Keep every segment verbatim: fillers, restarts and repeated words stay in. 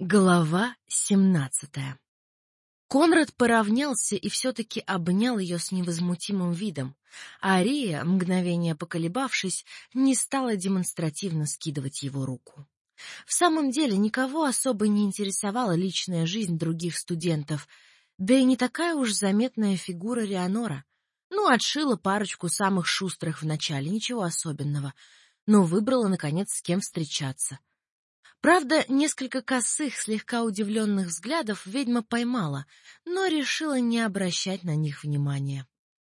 Глава семнадцатая. Конрад поравнялся и все-таки обнял ее с невозмутимым видом, а Рия, мгновение поколебавшись, не стала демонстративно скидывать его руку. В самом деле никого особо не интересовала личная жизнь других студентов, да и не такая уж заметная фигура Рианора. Ну, отшила парочку самых шустрых вначале, ничего особенного, но выбрала, наконец, с кем встречаться. Правда, несколько косых, слегка удивленных взглядов ведьма поймала, но решила не обращать на них внимания.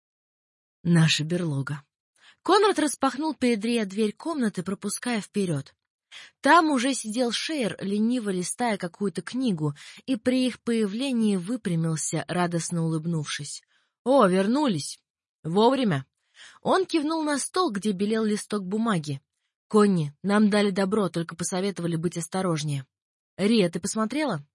Наша берлога. Конрад распахнул перед Риа дверь комнаты, пропуская вперед. Там уже сидел Шейр, лениво листая какую-то книгу, и при их появлении выпрямился, радостно улыбнувшись. — О, вернулись! Вовремя! Он кивнул на стол, где белел листок бумаги. «Конни, нам дали добро, только посоветовали быть осторожнее. Рия, ты посмотрела?»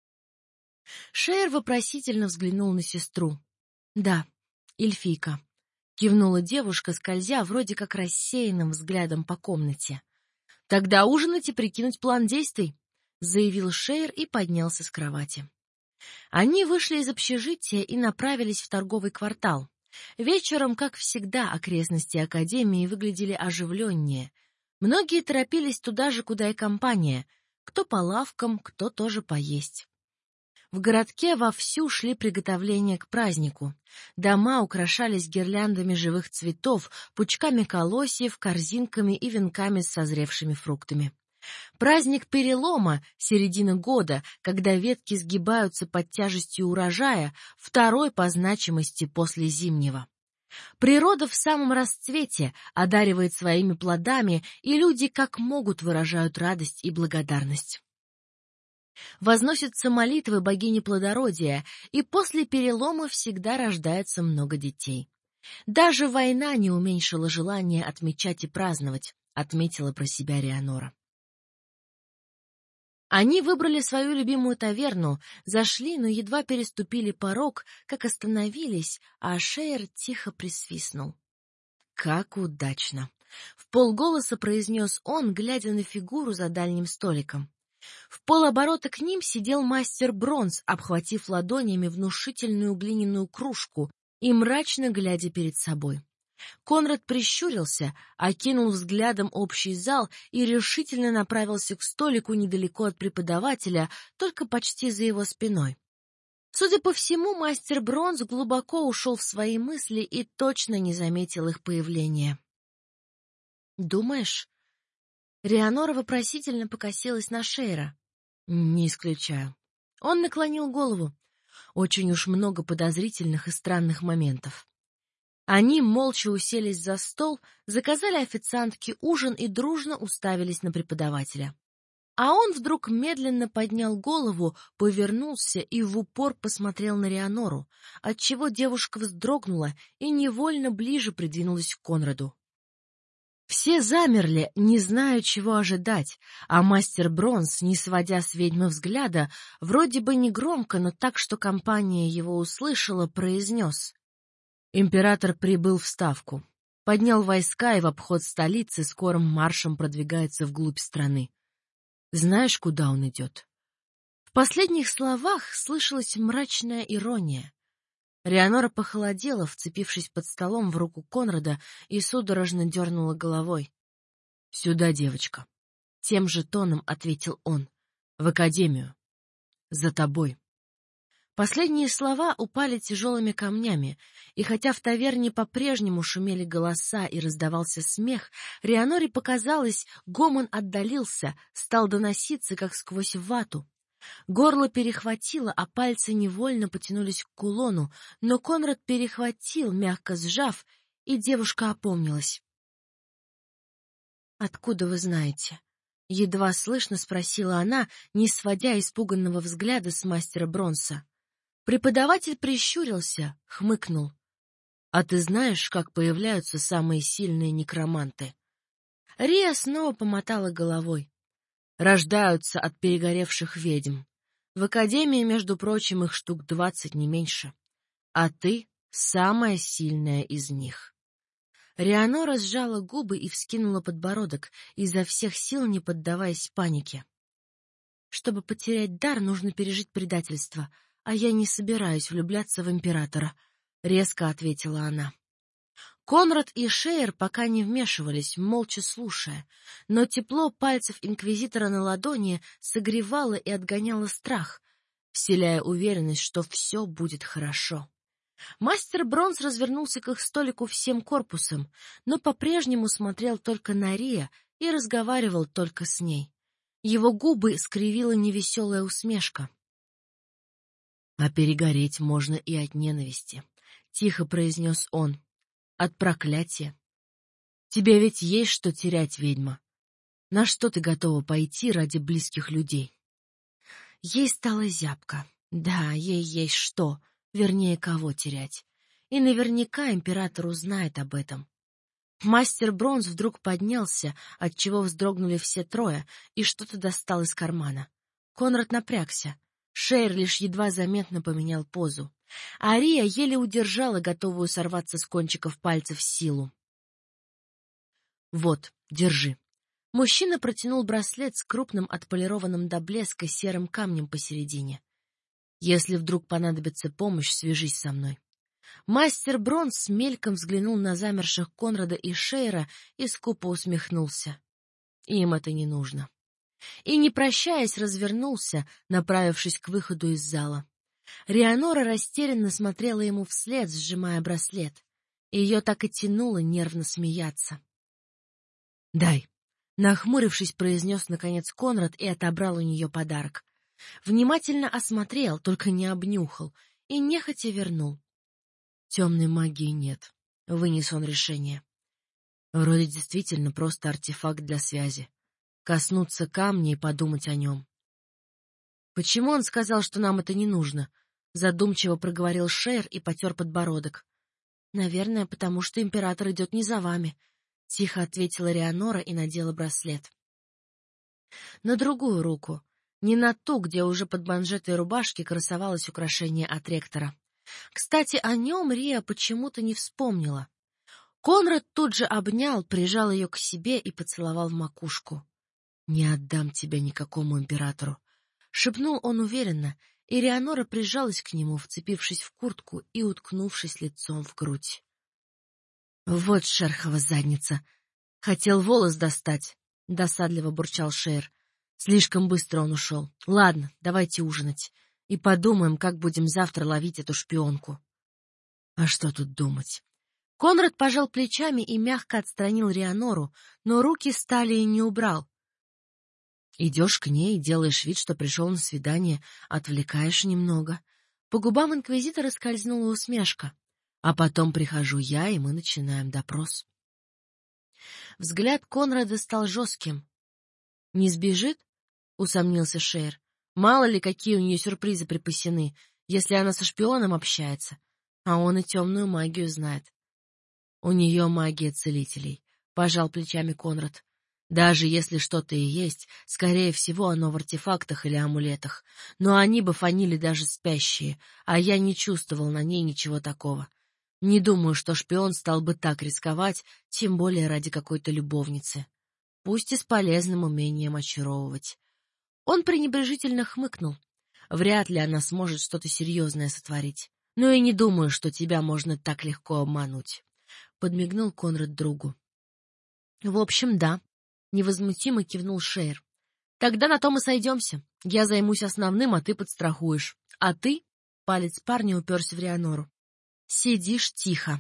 Шейр вопросительно взглянул на сестру. «Да, эльфийка», — кивнула девушка, скользя вроде как рассеянным взглядом по комнате. «Тогда ужинать и прикинуть план действий», — заявил Шейр и поднялся с кровати. Они вышли из общежития и направились в торговый квартал. Вечером, как всегда, окрестности академии выглядели оживленнее. Многие торопились туда же, куда и компания, кто по лавкам, кто тоже поесть. В городке вовсю шли приготовления к празднику. Дома украшались гирляндами живых цветов, пучками колосьев, корзинками и венками с созревшими фруктами. Праздник перелома, середина года, когда ветки сгибаются под тяжестью урожая, второй по значимости после зимнего. Природа в самом расцвете одаривает своими плодами, и люди как могут выражают радость и благодарность. Возносятся молитвы богини плодородия, и после перелома всегда рождается много детей. Даже война не уменьшила желание отмечать и праздновать, отметила про себя Рианора. Они выбрали свою любимую таверну, зашли, но едва переступили порог, как остановились, а Шейр тихо присвистнул. «Как удачно!» — вполголоса произнес он, глядя на фигуру за дальним столиком. В полоборота к ним сидел мастер Бронз, обхватив ладонями внушительную глиняную кружку и мрачно глядя перед собой. Конрад прищурился, окинул взглядом общий зал и решительно направился к столику недалеко от преподавателя, только почти за его спиной. Судя по всему, мастер Бронз глубоко ушел в свои мысли и точно не заметил их появления. «Думаешь?» Рианора вопросительно покосилась на Шейра. «Не исключаю». Он наклонил голову. Очень уж много подозрительных и странных моментов. Они молча уселись за стол, заказали официантке ужин и дружно уставились на преподавателя. А он вдруг медленно поднял голову, повернулся и в упор посмотрел на Рианору, отчего девушка вздрогнула и невольно ближе придвинулась к Конраду. Все замерли, не зная, чего ожидать, а мастер Бронз, не сводя с ведьмы взгляда, вроде бы негромко, но так, что компания его услышала, произнес: «Император прибыл в Ставку, поднял войска и в обход столицы скорым маршем продвигается вглубь страны. Знаешь, куда он идет?» В последних словах слышалась мрачная ирония. Рианора похолодела, вцепившись под столом в руку Конрада, и судорожно дернула головой. «Сюда, девочка», — тем же тоном ответил он, — «в академию. За тобой». Последние слова упали тяжелыми камнями, и хотя в таверне по-прежнему шумели голоса и раздавался смех, Рианоре показалось, гомон отдалился, стал доноситься, как сквозь вату. Горло перехватило, а пальцы невольно потянулись к кулону, но Конрад перехватил, мягко сжав, и девушка опомнилась. «Откуда вы знаете?» — едва слышно спросила она, не сводя испуганного взгляда с мастера Бронса. Преподаватель прищурился, хмыкнул. «А ты знаешь, как появляются самые сильные некроманты?» Рия снова помотала головой. «Рождаются от перегоревших ведьм. В академии, между прочим, их штук двадцать, не меньше. А ты самая сильная из них». Рианора сжала губы и вскинула подбородок, изо всех сил не поддаваясь панике. чтобы потерять дар, нужно пережить предательство, а я не собираюсь влюбляться в императора», — резко ответила она. Конрад и Шейер пока не вмешивались, молча слушая, но тепло пальцев инквизитора на ладони согревало и отгоняло страх, вселяя уверенность, что все будет хорошо. Мастер Бронз развернулся к их столику всем корпусом, но по-прежнему смотрел только на Рия и разговаривал только с ней. Его губы скривила невеселая усмешка. «А перегореть можно и от ненависти», — тихо произнес он. «От проклятия. Тебе ведь есть что терять, ведьма. На что ты готова пойти ради близких людей?» Ей стало зябко. Да, ей есть что, вернее, кого терять. И наверняка император узнает об этом. Мастер Бронз вдруг поднялся, отчего вздрогнули все трое, и что-то достал из кармана. Конрад напрягся. Шейер лишь едва заметно поменял позу. Ария еле удержала готовую сорваться с кончиков пальцев силу. «Вот, держи». Мужчина протянул браслет с крупным отполированным до блеска серым камнем посередине. «Если вдруг понадобится помощь, свяжись со мной». Мастер Бронз мельком взглянул на замерших Конрада и Шейера и скупо усмехнулся. Им это не нужно. И, не прощаясь, развернулся, направившись к выходу из зала. Рианора растерянно смотрела ему вслед, сжимая браслет. Ее так и тянуло нервно смеяться. «Дай», — нахмурившись, произнес наконец Конрад и отобрал у нее подарок. Внимательно осмотрел, только не обнюхал, и нехотя вернул. «Темной магии нет», — вынес он решение. «Вроде действительно просто артефакт для связи. Коснуться камня и подумать о нем». «Почему он сказал, что нам это не нужно?» — задумчиво проговорил Шейер и потер подбородок. «Наверное, потому что император идет не за вами», — тихо ответила Рианора и надела браслет. На другую руку, не на ту, где уже под манжетой рубашки красовалось украшение от ректора. Кстати, о нем Рия почему-то не вспомнила. Конрад тут же обнял, прижал ее к себе и поцеловал в макушку. «Не отдам тебя никакому императору», — шепнул он уверенно, и Рианора прижалась к нему, вцепившись в куртку и уткнувшись лицом в грудь. «Вот шерхова задница! Хотел волос достать!» — досадливо бурчал Шейер. Слишком быстро он ушел. «Ладно, давайте ужинать. И подумаем, как будем завтра ловить эту шпионку». А что тут думать? Конрад пожал плечами и мягко отстранил Рианору, но руки стали и не убрал. Идешь к ней, делаешь вид, что пришел на свидание, отвлекаешь немного. По губам инквизитора скользнула усмешка. А потом прихожу я, и мы начинаем допрос. Взгляд Конрада стал жестким. «Не сбежит?» — усомнился Шейер. «Мало ли, какие у нее сюрпризы припасены, если она со шпионом общается. А он и темную магию знает». «У нее магия целителей», — пожал плечами Конрад. «Даже если что-то и есть, скорее всего, оно в артефактах или амулетах. Но они бы фанили даже спящие, а я не чувствовал на ней ничего такого. Не думаю, что шпион стал бы так рисковать, тем более ради какой-то любовницы. Пусть и с полезным умением очаровывать». Он пренебрежительно хмыкнул. «Вряд ли она сможет что-то серьезное сотворить. Но и не думаю, что тебя можно так легко обмануть», — подмигнул Конрад другу. «В общем, да», — невозмутимо кивнул Шейер. «Тогда на том и сойдемся. Я займусь основным, а ты подстрахуешь. А ты...» — палец парня уперся в Рианору. «Сидишь тихо».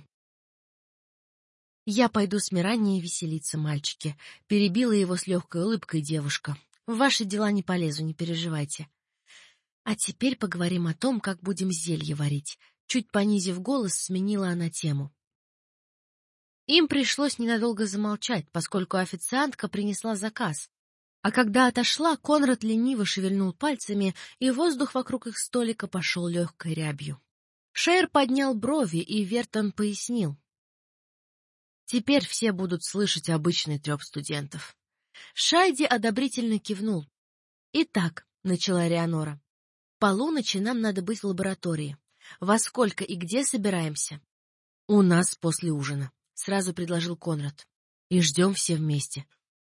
«Я пойду с Мираней веселиться, мальчики», — перебила его с легкой улыбкой девушка. «В ваши дела не полезу, не переживайте. А теперь поговорим о том, как будем зелье варить». Чуть понизив голос, сменила она тему. Им пришлось ненадолго замолчать, поскольку официантка принесла заказ. А когда отошла, Конрад лениво шевельнул пальцами, и воздух вокруг их столика пошел легкой рябью. Шейер поднял брови, и Вертон пояснил. Теперь все будут слышать обычный треп студентов. Шайди одобрительно кивнул. «Итак», — начала Рианора, — «полуночи нам надо быть в лаборатории. Во сколько и где собираемся?» «У нас после ужина», — сразу предложил Конрад. «И ждем все вместе.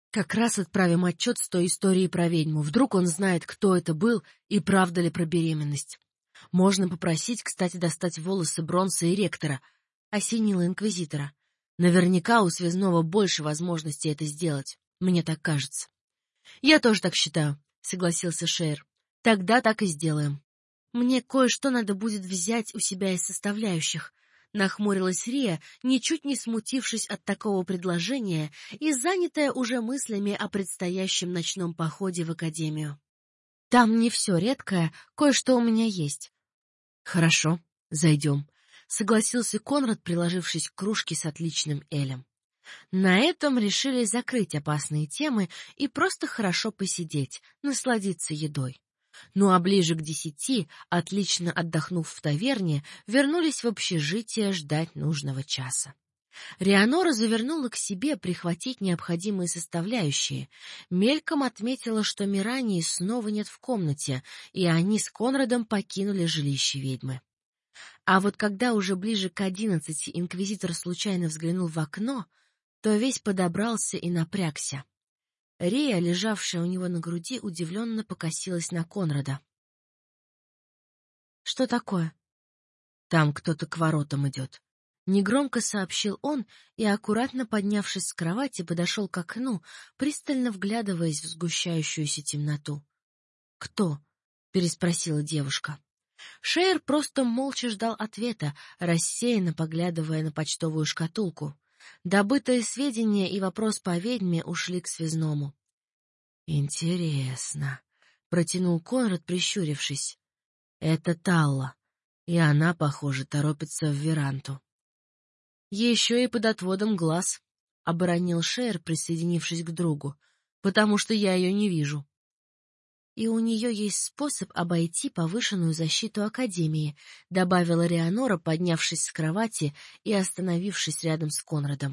Как раз отправим отчет с той историей про ведьму. Вдруг он знает, кто это был и правда ли про беременность. Можно попросить, кстати, достать волосы Бронса и ректора, — осенила инквизитора. Наверняка у связного больше возможностей это сделать. Мне так кажется. — Я тоже так считаю, — согласился Шейр. — Тогда так и сделаем. — Мне кое-что надо будет взять у себя из составляющих, — нахмурилась Рия, ничуть не смутившись от такого предложения и занятая уже мыслями о предстоящем ночном походе в академию. — Там не все редкое, кое-что у меня есть. — Хорошо, зайдем, — согласился Конрад, приложившись к кружке с отличным элем. На этом решили закрыть опасные темы и просто хорошо посидеть, насладиться едой. Ну а ближе к десяти, отлично отдохнув в таверне, вернулись в общежитие ждать нужного часа. Рианора завернула к себе прихватить необходимые составляющие. Мельком отметила, что Мирании снова нет в комнате, и они с Конрадом покинули жилище ведьмы. А вот когда уже ближе к одиннадцати инквизитор случайно взглянул в окно, то весь подобрался и напрягся. Рия, лежавшая у него на груди, удивленно покосилась на Конрада. — Что такое? — Там кто-то к воротам идет. Негромко сообщил он и, аккуратно поднявшись с кровати, подошел к окну, пристально вглядываясь в сгущающуюся темноту. — Кто? — переспросила девушка. Шейр просто молча ждал ответа, рассеянно поглядывая на почтовую шкатулку. Добытые сведения и вопрос по ведьме ушли к связному. — Интересно, — протянул Конрад, прищурившись. — Это Талла, и она, похоже, торопится в Веранту. — Еще и под отводом глаз, — оборонил Шейр, присоединившись к другу, — потому что я ее не вижу. — И у нее есть способ обойти повышенную защиту Академии, — добавила Рианора, поднявшись с кровати и остановившись рядом с Конрадом.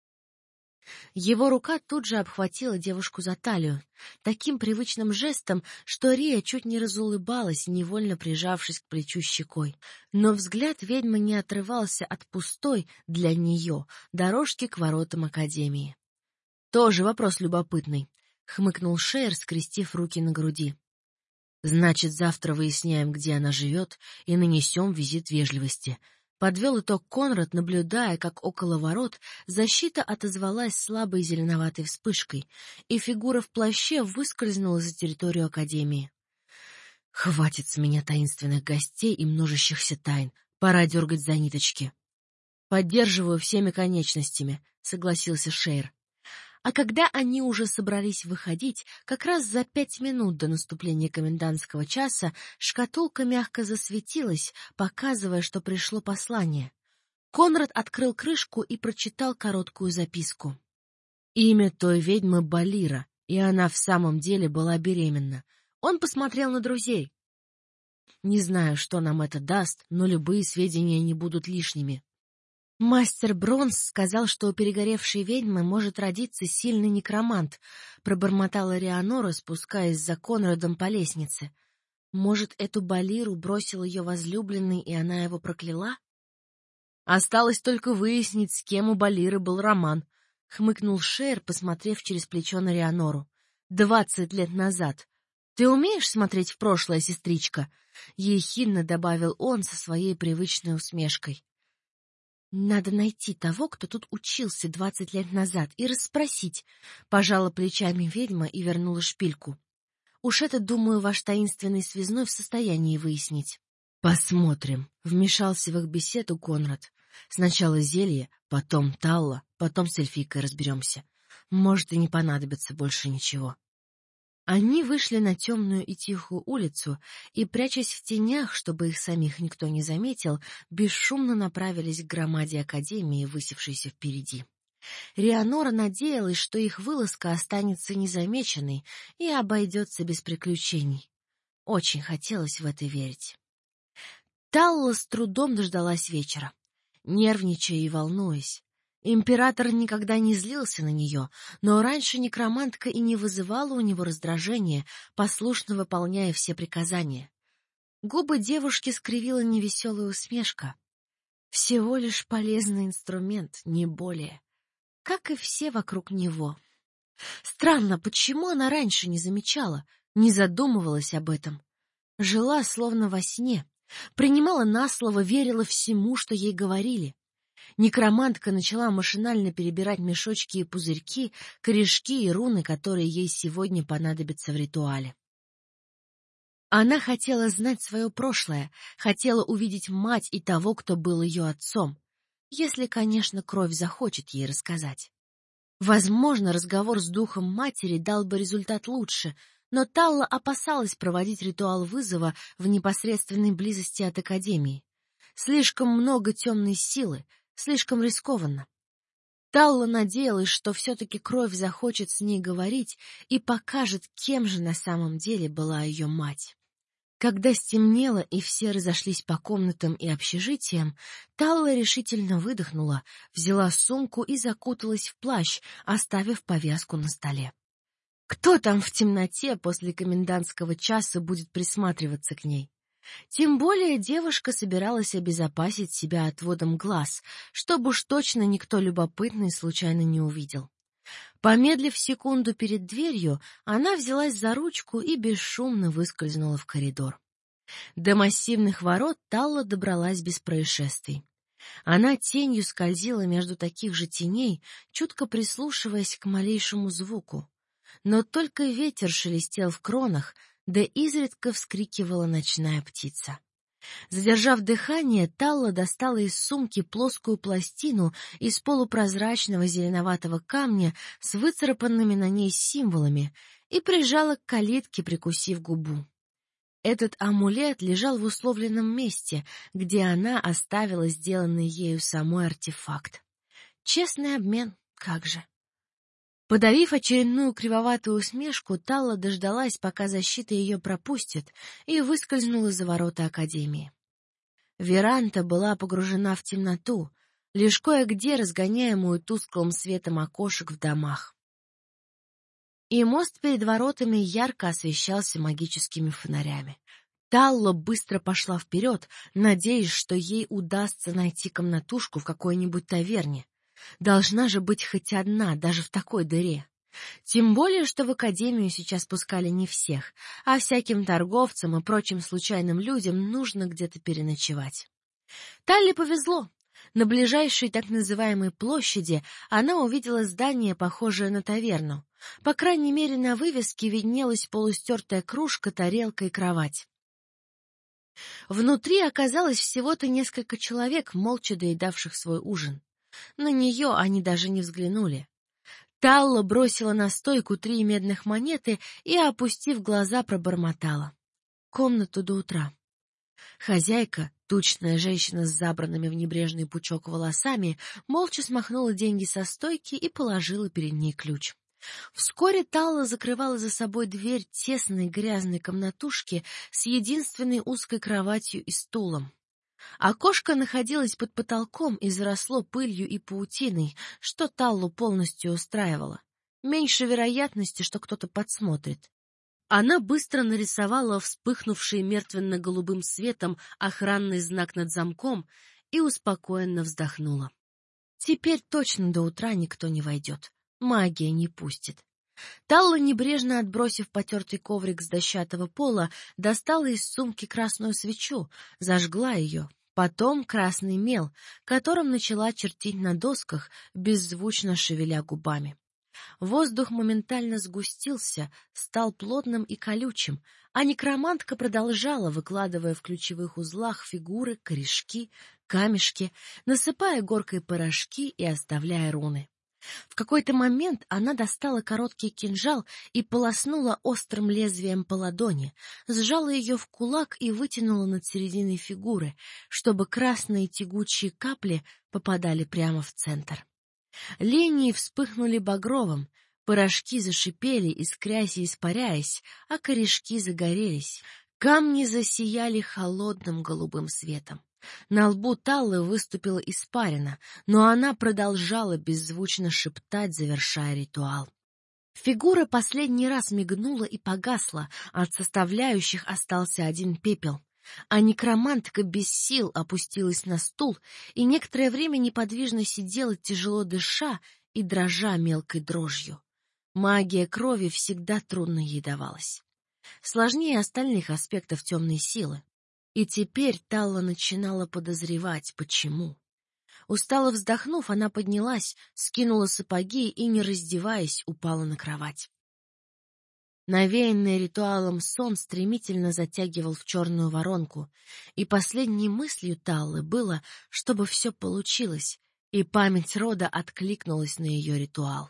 Его рука тут же обхватила девушку за талию, таким привычным жестом, что Рия чуть не разулыбалась, невольно прижавшись к плечу щекой. Но взгляд ведьмы не отрывался от пустой для нее дорожки к воротам Академии. — Тоже вопрос любопытный, — хмыкнул Шейр, скрестив руки на груди. — Значит, завтра выясняем, где она живет, и нанесем визит вежливости. Подвел итог Конрад, наблюдая, как около ворот защита отозвалась слабой зеленоватой вспышкой, и фигура в плаще выскользнула за территорию Академии. — Хватит с меня таинственных гостей и множащихся тайн. Пора дергать за ниточки. — Поддерживаю всеми конечностями, — согласился Шейр. А когда они уже собрались выходить, как раз за пять минут до наступления комендантского часа, шкатулка мягко засветилась, показывая, что пришло послание. Конрад открыл крышку и прочитал короткую записку. Имя той ведьмы Балира, и она в самом деле была беременна. Он посмотрел на друзей. Не знаю, что нам это даст, но любые сведения не будут лишними. Мастер Бронс сказал, что у перегоревшей ведьмы может родиться сильный некромант, пробормотала Рианора, спускаясь за Конрадом по лестнице. Может, эту Балиру бросил ее возлюбленный, и она его прокляла? Осталось только выяснить, с кем у Балиры был роман, хмыкнул Шейр, посмотрев через плечо на Рианору. Двадцать лет назад. Ты умеешь смотреть в прошлое, сестричка? Ехидно добавил он со своей привычной усмешкой. Надо найти того, кто тут учился двадцать лет назад, и расспросить. Пожала плечами ведьма и вернула шпильку. Уж это, думаю, ваш таинственный связной в состоянии выяснить. Посмотрим. Вмешался в их беседу Конрад. Сначала зелье, потом Талла, потом с эльфийкой разберемся. Может, и не понадобится больше ничего. Они вышли на темную и тихую улицу и, прячась в тенях, чтобы их самих никто не заметил, бесшумно направились к громаде Академии, высевшейся впереди. Рианора надеялась, что их вылазка останется незамеченной и обойдется без приключений. Очень хотелось в это верить. Талла с трудом дождалась вечера, нервничая и волнуясь. Император никогда не злился на нее, но раньше некромантка и не вызывала у него раздражения, послушно выполняя все приказания. Губы девушки скривила невеселая усмешка. Всего лишь полезный инструмент, не более, как и все вокруг него. Странно, почему она раньше не замечала, не задумывалась об этом? Жила словно во сне, принимала на слово, верила всему, что ей говорили. Некромантка начала машинально перебирать мешочки и пузырьки, корешки и руны, которые ей сегодня понадобятся в ритуале. Она хотела знать свое прошлое, хотела увидеть мать и того, кто был ее отцом, если, конечно, кровь захочет ей рассказать. Возможно, разговор с духом матери дал бы результат лучше, но Талла опасалась проводить ритуал вызова в непосредственной близости от Академии. Слишком много темной силы, слишком рискованно. Талла надеялась, что все-таки кровь захочет с ней говорить и покажет, кем же на самом деле была ее мать. Когда стемнело и все разошлись по комнатам и общежитиям, Талла решительно выдохнула, взяла сумку и закуталась в плащ, оставив повязку на столе. Кто там в темноте после комендантского часа будет присматриваться к ней? Тем более девушка собиралась обезопасить себя отводом глаз, чтобы уж точно никто любопытный случайно не увидел. Помедлив секунду перед дверью, она взялась за ручку и бесшумно выскользнула в коридор. До массивных ворот Талла добралась без происшествий. Она тенью скользила между таких же теней, чутко прислушиваясь к малейшему звуку. Но только ветер шелестел в кронах, да изредка вскрикивала ночная птица. Задержав дыхание, Талла достала из сумки плоскую пластину из полупрозрачного зеленоватого камня с выцарапанными на ней символами и прижала к калитке, прикусив губу. Этот амулет лежал в условленном месте, где она оставила сделанный ею самой артефакт. Честный обмен, как же. Подавив очередную кривоватую усмешку, Талла дождалась, пока защита ее пропустит, и выскользнула за ворота Академии. Веранда была погружена в темноту, лишь кое-где разгоняемую тусклым светом окошек в домах. И мост перед воротами ярко освещался магическими фонарями. Талла быстро пошла вперед, надеясь, что ей удастся найти комнатушку в какой-нибудь таверне. Должна же быть хоть одна, даже в такой дыре. Тем более, что в академию сейчас пускали не всех, а всяким торговцам и прочим случайным людям нужно где-то переночевать. Талле повезло. На ближайшей так называемой площади она увидела здание, похожее на таверну. По крайней мере, на вывеске виднелась полустертая кружка, тарелка и кровать. Внутри оказалось всего-то несколько человек, молча доедавших свой ужин. На нее они даже не взглянули. Талла бросила на стойку три медных монеты и, опустив глаза, пробормотала: комнату до утра. Хозяйка, тучная женщина с забранными в небрежный пучок волосами, молча смахнула деньги со стойки и положила перед ней ключ. Вскоре Талла закрывала за собой дверь тесной грязной комнатушки с единственной узкой кроватью и стулом. Окошко находилось под потолком и заросло пылью и паутиной, что Таллу полностью устраивало. Меньше вероятности, что кто-то подсмотрит. Она быстро нарисовала вспыхнувший мертвенно-голубым светом охранный знак над замком и успокоенно вздохнула. Теперь точно до утра никто не войдет. Магия не пустит. Талла, небрежно отбросив потертый коврик с дощатого пола, достала из сумки красную свечу, зажгла ее, потом красный мел, которым начала чертить на досках, беззвучно шевеля губами. Воздух моментально сгустился, стал плотным и колючим, а некромантка продолжала, выкладывая в ключевых узлах фигуры, корешки, камешки, насыпая горкой порошки и оставляя руны. В какой-то момент она достала короткий кинжал и полоснула острым лезвием по ладони, сжала ее в кулак и вытянула над серединой фигуры, чтобы красные тягучие капли попадали прямо в центр. Линии вспыхнули багровым, порошки зашипели, искрясь и испаряясь, а корешки загорелись, камни засияли холодным голубым светом. На лбу Таллы выступила испарина, но она продолжала беззвучно шептать, завершая ритуал. Фигура последний раз мигнула и погасла, от составляющих остался один пепел. А некромантка без сил опустилась на стул и некоторое время неподвижно сидела, тяжело дыша и дрожа мелкой дрожью. Магия крови всегда трудно ей давалась. Сложнее остальных аспектов темной силы. И теперь Талла начинала подозревать, почему. Устало вздохнув, она поднялась, скинула сапоги и, не раздеваясь, упала на кровать. Навеянный ритуалом сон стремительно затягивал в черную воронку, и последней мыслью Таллы было, чтобы все получилось, и память рода откликнулась на ее ритуал.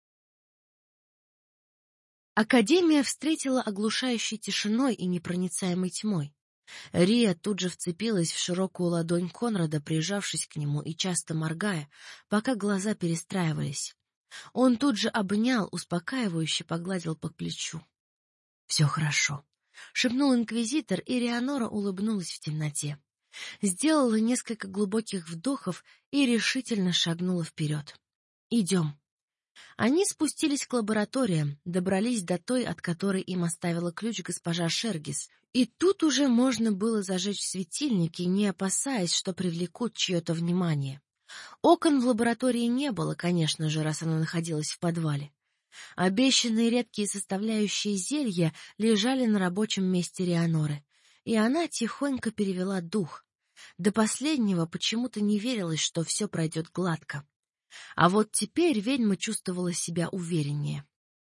Академия встретила оглушающей тишиной и непроницаемой тьмой. Рия тут же вцепилась в широкую ладонь Конрада, прижавшись к нему и часто моргая, пока глаза перестраивались. Он тут же обнял, успокаивающе погладил по плечу. — Все хорошо, — шепнул инквизитор, и Рианора улыбнулась в темноте. Сделала несколько глубоких вдохов и решительно шагнула вперед. — Идем. Они спустились к лабораториям, добрались до той, от которой им оставила ключ госпожа Шергис, и тут уже можно было зажечь светильники, не опасаясь, что привлекут чье-то внимание. Окон в лаборатории не было, конечно же, раз она находилась в подвале. Обещанные редкие составляющие зелья лежали на рабочем месте Рианоры, и она тихонько перевела дух. До последнего почему-то не верилось, что все пройдет гладко. А вот теперь ведьма чувствовала себя увереннее.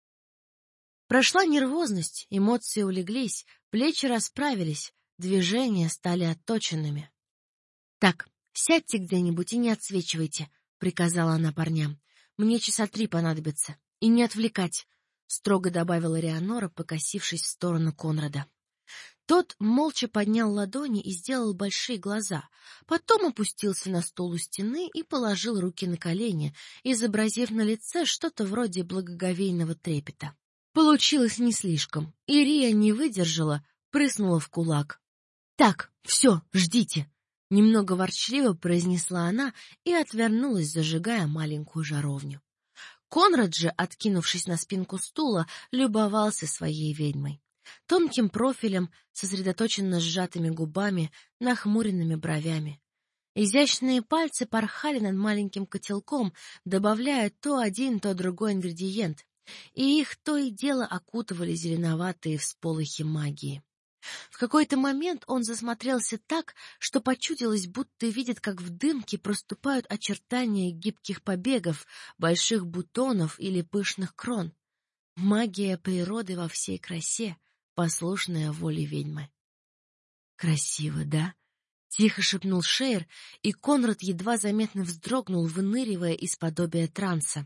Прошла нервозность, эмоции улеглись, плечи расправились, движения стали отточенными. — Так, сядьте где-нибудь и не отсвечивайте, — приказала она парням. — Мне часа три понадобится. И не отвлекать, — строго добавила Рианора, покосившись в сторону Конрада. Тот молча поднял ладони и сделал большие глаза, потом опустился на стул у стены и положил руки на колени, изобразив на лице что-то вроде благоговейного трепета. Получилось не слишком, и Рия не выдержала, прыснула в кулак. — Так, все, ждите! — немного ворчливо произнесла она и отвернулась, зажигая маленькую жаровню. Конрад же, откинувшись на спинку стула, любовался своей ведьмой. Тонким профилем, сосредоточенно сжатыми губами, нахмуренными бровями. Изящные пальцы порхали над маленьким котелком, добавляя то один, то другой ингредиент, и их то и дело окутывали зеленоватые всполохи магии. В какой-то момент он засмотрелся так, что почудилось, будто видит, как в дымке проступают очертания гибких побегов, больших бутонов или пышных крон. Магия природы во всей красе, послушная воле ведьмы. «Красиво, да?» — тихо шепнул Шейр, и Конрад едва заметно вздрогнул, выныривая из подобия транса.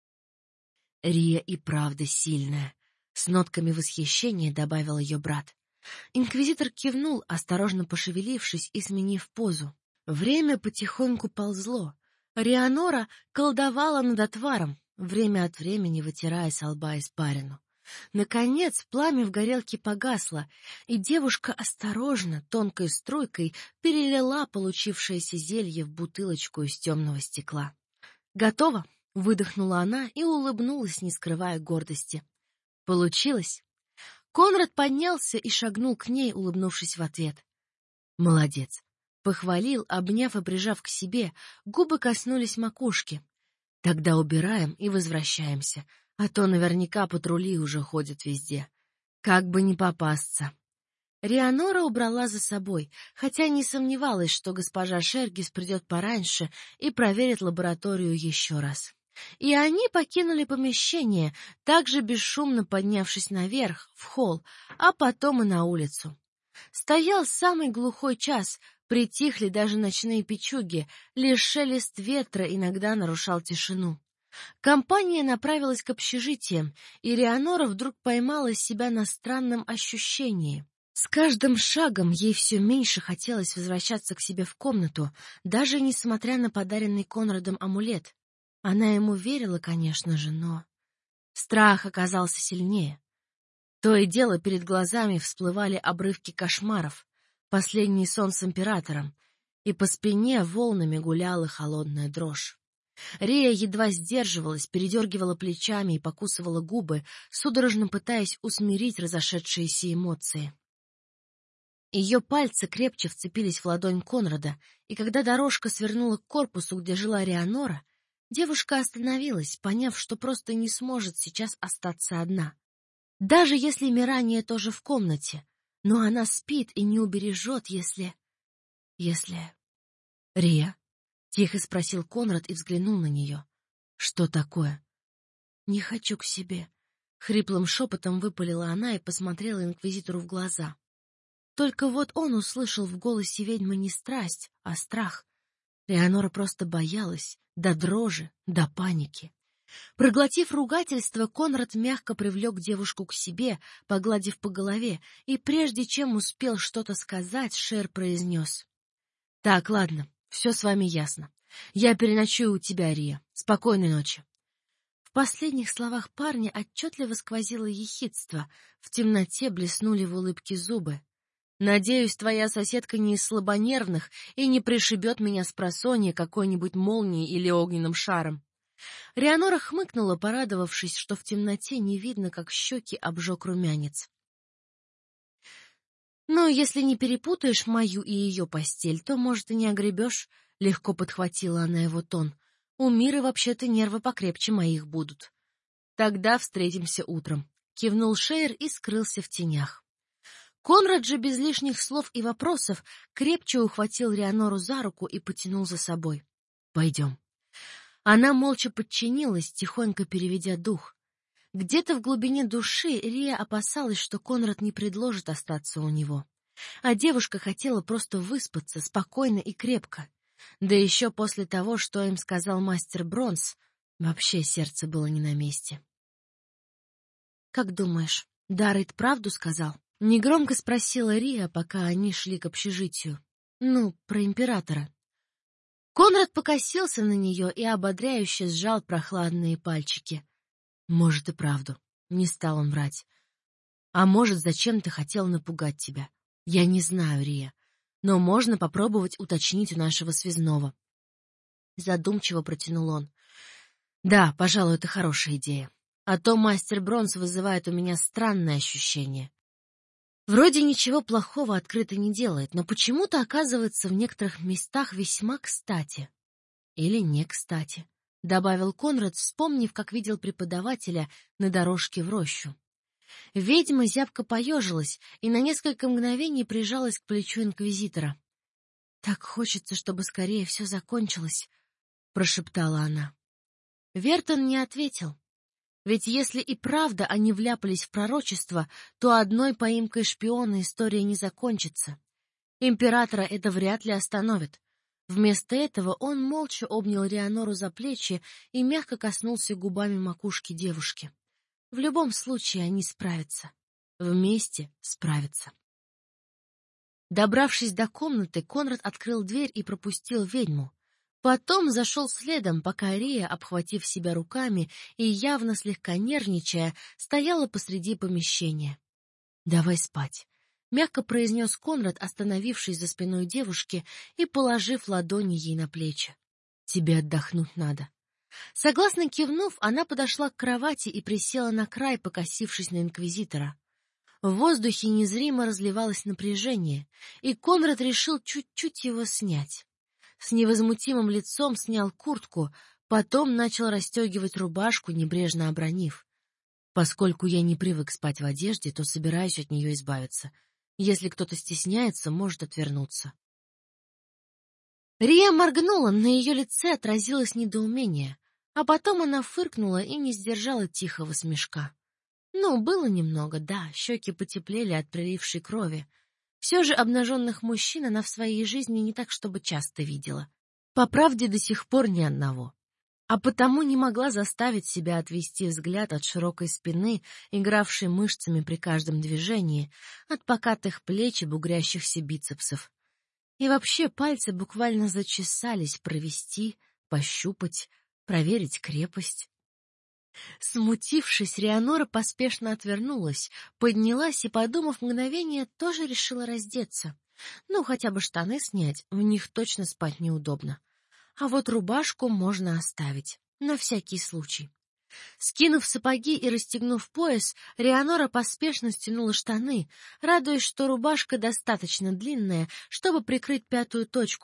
«Рия и правда сильная», — с нотками восхищения добавил ее брат. Инквизитор кивнул, осторожно пошевелившись и сменив позу. Время потихоньку ползло. Рианора колдовала над отваром, время от времени вытирая со лба испарину. Наконец пламя в горелке погасло, и девушка осторожно, тонкой струйкой перелила получившееся зелье в бутылочку из темного стекла. «Готово!» — выдохнула она и улыбнулась, не скрывая гордости. «Получилось!» Конрад поднялся и шагнул к ней, улыбнувшись в ответ. «Молодец!» — похвалил, обняв и прижав к себе, губы коснулись макушки. «Тогда убираем и возвращаемся, а то наверняка патрули уже ходят везде. Как бы не попасться!» Рианора убрала за собой, хотя не сомневалась, что госпожа Шергис придет пораньше и проверит лабораторию еще раз. И они покинули помещение, также бесшумно поднявшись наверх, в холл, а потом и на улицу. Стоял самый глухой час, притихли даже ночные печуги, лишь шелест ветра иногда нарушал тишину. Компания направилась к общежитиям, и Рианора вдруг поймала себя на странном ощущении. С каждым шагом ей все меньше хотелось возвращаться к себе в комнату, даже несмотря на подаренный Конрадом амулет. Она ему верила, конечно же, но... Страх оказался сильнее. То и дело перед глазами всплывали обрывки кошмаров, последний сон с императором, и по спине волнами гуляла холодная дрожь. Рия едва сдерживалась, передергивала плечами и покусывала губы, судорожно пытаясь усмирить разошедшиеся эмоции. Ее пальцы крепче вцепились в ладонь Конрада, и когда дорожка свернула к корпусу, где жила Рианора, Девушка остановилась, поняв, что просто не сможет сейчас остаться одна. Даже если Мирания тоже в комнате, но она спит и не убережет, если... Если... «Рия?» — тихо спросил Конрад и взглянул на нее. «Что такое?» «Не хочу к себе», — хриплым шепотом выпалила она и посмотрела инквизитору в глаза. Только вот он услышал в голосе ведьмы не страсть, а страх. Леонора просто боялась, до дрожи, до паники. Проглотив ругательство, Конрад мягко привлек девушку к себе, погладив по голове, и прежде чем успел что-то сказать, Шер произнес: «Так, ладно, все с вами ясно. Я переночую у тебя, Рия. Спокойной ночи». В последних словах парня отчетливо сквозило ехидство, в темноте блеснули в улыбке зубы. «Надеюсь, твоя соседка не из слабонервных и не пришибет меня спросонья какой-нибудь молнией или огненным шаром». Рианора хмыкнула, порадовавшись, что в темноте не видно, как щеки обжег румянец. «Ну, если не перепутаешь мою и ее постель, то, может, и не огребешь», — легко подхватила она его тон. «У Миры вообще-то нервы покрепче моих будут». «Тогда встретимся утром», — кивнул Шейр и скрылся в тенях. Конрад же без лишних слов и вопросов крепче ухватил Рианору за руку и потянул за собой. «Пойдем». Она молча подчинилась, тихонько переведя дух. Где-то в глубине души Рия опасалась, что Конрад не предложит остаться у него. А девушка хотела просто выспаться спокойно и крепко. Да еще после того, что им сказал мастер Бронс, вообще сердце было не на месте. «Как думаешь, Даррейд правду сказал?» — негромко спросила Рия, пока они шли к общежитию. «Ну, про императора». Конрад покосился на нее и ободряюще сжал прохладные пальчики. «Может, и правду». Не стал он врать. «А может, зачем-то хотел напугать тебя. Я не знаю, Рия. Но можно попробовать уточнить у нашего связного». Задумчиво протянул он. «Да, пожалуй, это хорошая идея. А то мастер Бронс вызывает у меня странное ощущение. Вроде ничего плохого открыто не делает, но почему-то оказывается в некоторых местах весьма кстати. Или не кстати», — добавил Конрад, вспомнив, как видел преподавателя на дорожке в рощу. Ведьма зябко поежилась и на несколько мгновений прижалась к плечу инквизитора. «Так хочется, чтобы скорее все закончилось», — прошептала она. Вертон не ответил. Ведь если и правда они вляпались в пророчество, то одной поимкой шпиона история не закончится. Императора это вряд ли остановит. Вместо этого он молча обнял Рианору за плечи и мягко коснулся губами макушки девушки. В любом случае они справятся. Вместе справятся. Добравшись до комнаты, Конрад открыл дверь и пропустил ведьму. Потом зашел следом, пока Рия, обхватив себя руками и явно слегка нервничая, стояла посреди помещения. «Давай спать», — мягко произнес Конрад, остановившись за спиной девушки и положив ладони ей на плечи. «Тебе отдохнуть надо». Согласно кивнув, она подошла к кровати и присела на край, покосившись на инквизитора. В воздухе незримо разливалось напряжение, и Конрад решил чуть-чуть его снять. С невозмутимым лицом снял куртку, потом начал расстегивать рубашку, небрежно обронив: «Поскольку я не привык спать в одежде, то собираюсь от нее избавиться. Если кто-то стесняется, может отвернуться». Рия моргнула, на ее лице отразилось недоумение, а потом она фыркнула и не сдержала тихого смешка. Ну, было немного, да, щеки потеплели от прилившей крови. Все же обнаженных мужчин она в своей жизни не так чтобы часто видела. По правде, до сих пор ни одного. А потому не могла заставить себя отвести взгляд от широкой спины, игравшей мышцами при каждом движении, от покатых плеч и бугрящихся бицепсов. И вообще пальцы буквально зачесались провести, пощупать, проверить крепость. Смутившись, Рианора поспешно отвернулась, поднялась и, подумав мгновение, тоже решила раздеться. Ну, хотя бы штаны снять, в них точно спать неудобно. А вот рубашку можно оставить, на всякий случай. Скинув сапоги и расстегнув пояс, Рианора поспешно стянула штаны, радуясь, что рубашка достаточно длинная, чтобы прикрыть пятую точку,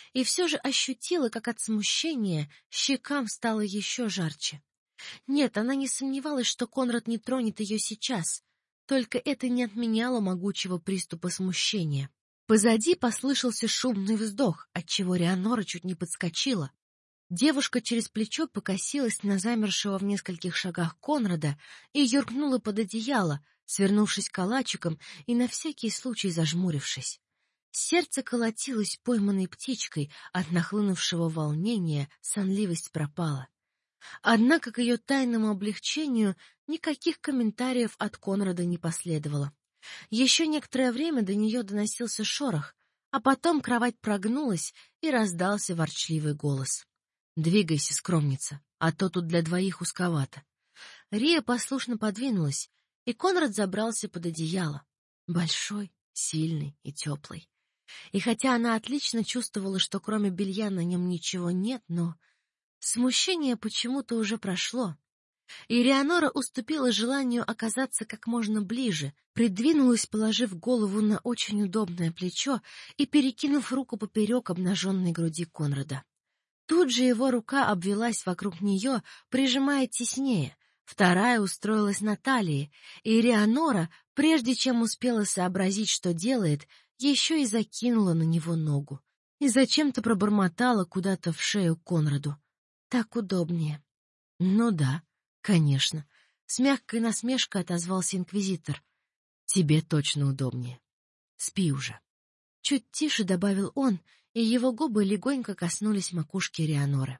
и все же ощутила, как от смущения щекам стало еще жарче. Нет, она не сомневалась, что Конрад не тронет ее сейчас, только это не отменяло могучего приступа смущения. Позади послышался шумный вздох, отчего Реанора чуть не подскочила. Девушка через плечо покосилась на замершего в нескольких шагах Конрада и юркнула под одеяло, свернувшись калачиком и на всякий случай зажмурившись. Сердце колотилось пойманной птичкой, от нахлынувшего волнения сонливость пропала. Однако к ее тайному облегчению никаких комментариев от Конрада не последовало. Еще некоторое время до нее доносился шорох, а потом кровать прогнулась и раздался ворчливый голос. «Двигайся, скромница, а то тут для двоих узковато». Рия послушно подвинулась, и Конрад забрался под одеяло. Большой, сильный и теплый. И хотя она отлично чувствовала, что кроме белья на нем ничего нет, но смущение почему-то уже прошло. И Реанора уступила желанию оказаться как можно ближе, придвинулась, положив голову на очень удобное плечо и перекинув руку поперек обнаженной груди Конрада. Тут же его рука обвилась вокруг нее, прижимая теснее, вторая устроилась на талии, и Реанора, прежде чем успела сообразить, что делает, еще и закинула на него ногу и зачем-то пробормотала куда-то в шею Конраду. Так удобнее. Ну да, конечно. С мягкой насмешкой отозвался инквизитор. Тебе точно удобнее. Спи уже. Чуть тише добавил он, и его губы легонько коснулись макушки Реаноры.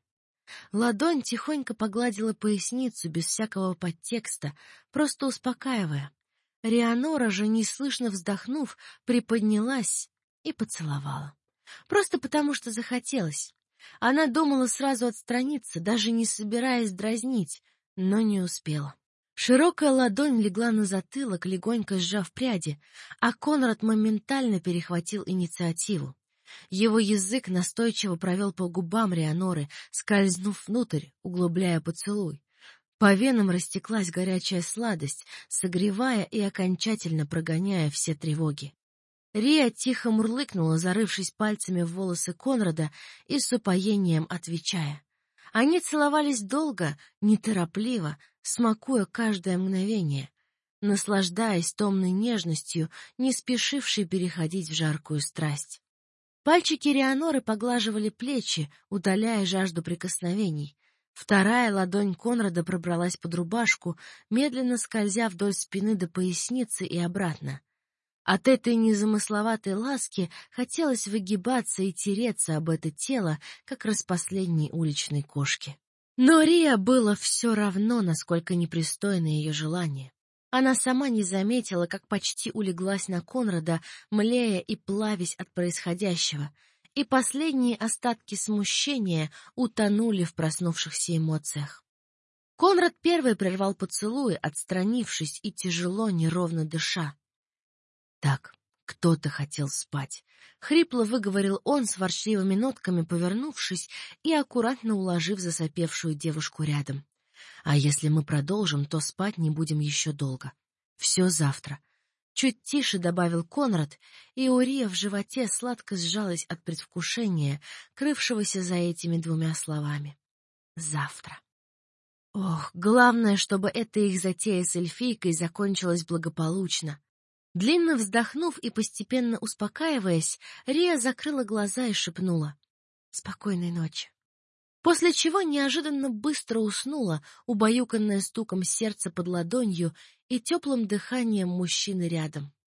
Ладонь тихонько погладила поясницу без всякого подтекста, просто успокаивая. Реанора же, неслышно вздохнув, приподнялась и поцеловала. Просто потому, что захотелось. Она думала сразу отстраниться, даже не собираясь дразнить, но не успела. Широкая ладонь легла на затылок, легонько сжав пряди, а Конрад моментально перехватил инициативу. Его язык настойчиво провел по губам Реаноры, скользнув внутрь, углубляя поцелуй. По венам растеклась горячая сладость, согревая и окончательно прогоняя все тревоги. Рия тихо мурлыкнула, зарывшись пальцами в волосы Конрада и с упоением отвечая. Они целовались долго, неторопливо, смакуя каждое мгновение, наслаждаясь томной нежностью, не спешившей переходить в жаркую страсть. Пальчики Реаноры поглаживали плечи, утоляя жажду прикосновений. Вторая ладонь Конрада пробралась под рубашку, медленно скользя вдоль спины до поясницы и обратно. От этой незамысловатой ласки хотелось выгибаться и тереться об это тело, как распоследней уличной кошки. Но Рия было все равно, насколько непристойно ее желание. Она сама не заметила, как почти улеглась на Конрада, млея и плавясь от происходящего, и последние остатки смущения утонули в проснувшихся эмоциях. Конрад первый прервал поцелуй, отстранившись и тяжело, неровно дыша. «Так, кто-то хотел спать», — хрипло выговорил он с ворчливыми нотками, повернувшись и аккуратно уложив засопевшую девушку рядом. «А если мы продолжим, то спать не будем еще долго. Все завтра». Чуть тише добавил Конрад, и у Рии в животе сладко сжалась от предвкушения, крывшегося за этими двумя словами. «Завтра». Ох, главное, чтобы эта их затея с эльфийкой закончилась благополучно. Длинно вздохнув и постепенно успокаиваясь, Рия закрыла глаза и шепнула: «Спокойной ночи». После чего неожиданно быстро уснула, убаюканная стуком сердца под ладонью и теплым дыханием мужчины рядом.